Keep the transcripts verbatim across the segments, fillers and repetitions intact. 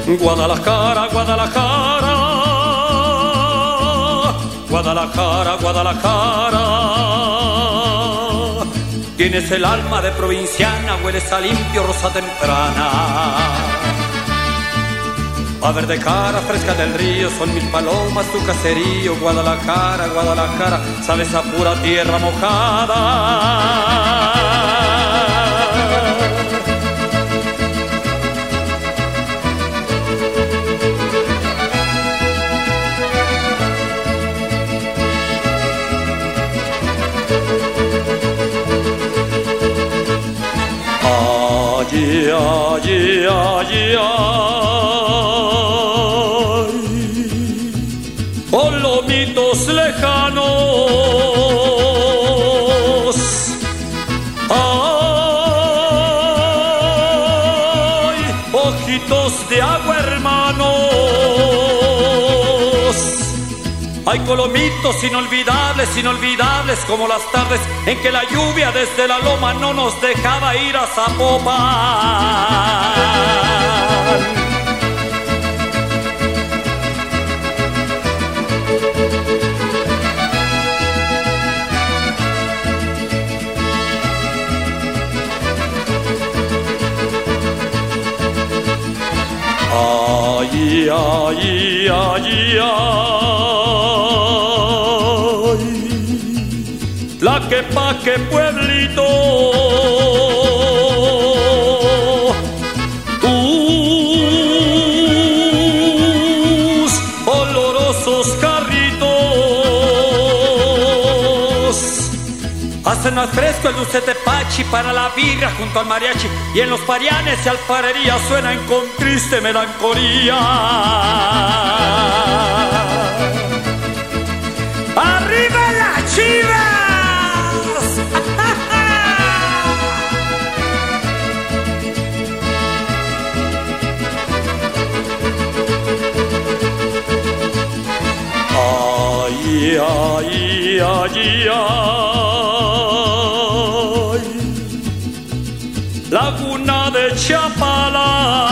Guadalajara, Guadalajara, Guadalajara, Guadalajara. Tienes el alma de provinciana, hueles a limpio rosa temprana. A verde cara fresca del río, son mil palomas tu caserío. Guadalajara, Guadalajara, sabes a pura tierra mojada. Allí, allí, allí, ay, con lomitos lejanos, ay, ojitos de agua, hermanos. Hay colomitos inolvidables, inolvidables como las tardes en que la lluvia desde la loma no nos dejaba ir a Zapopan. Ay, ay, ay, ay, la que pa' que pueblito, tus olorosos carritos hacen más fresco el dulce tepachi para la birra junto al mariachi, y en los parianes y alfarería suenan con triste melancolía. ¡Arriba las Chivas! Ay, ay, ay, ay, Laguna de Chapala.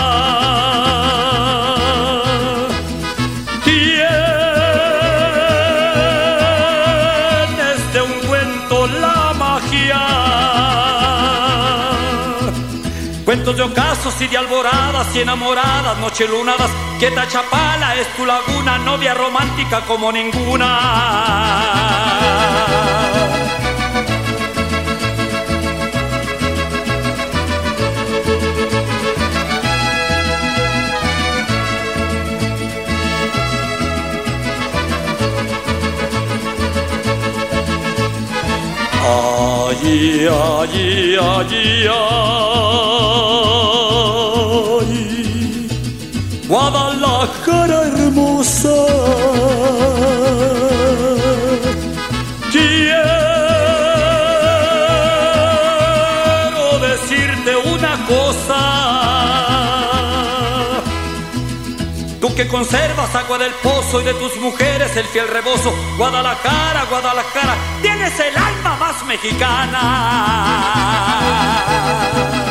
Cuentos de ocasos y de alboradas y enamoradas, noche lunadas, quieta Chapala es tu laguna, novia romántica como ninguna. Allí, allí, allí, ay, Guadalajara hermosa, quiero decirte una cosa. Tú que conservas agua del pozo y de tus mujeres el fiel rebozo, Guadalajara, Guadalajara, tienes el alma más mexicana.